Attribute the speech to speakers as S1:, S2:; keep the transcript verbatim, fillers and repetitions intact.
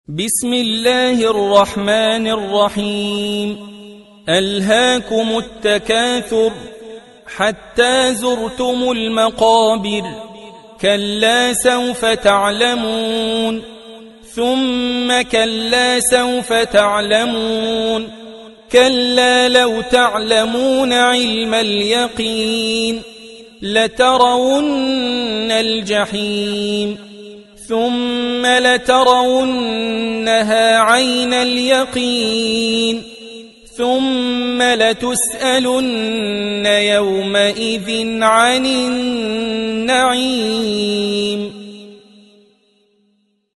S1: بسم الله الرحمن الرحيم. ألهاكم التكاثر حتى زرتم المقابر، كلا سوف تعلمون ثم كلا سوف تعلمون، كلا لو تعلمون علم اليقين لترون الجحيم ثم لترونها عين اليقين ثم لتسألن يومئذ عن النعيم.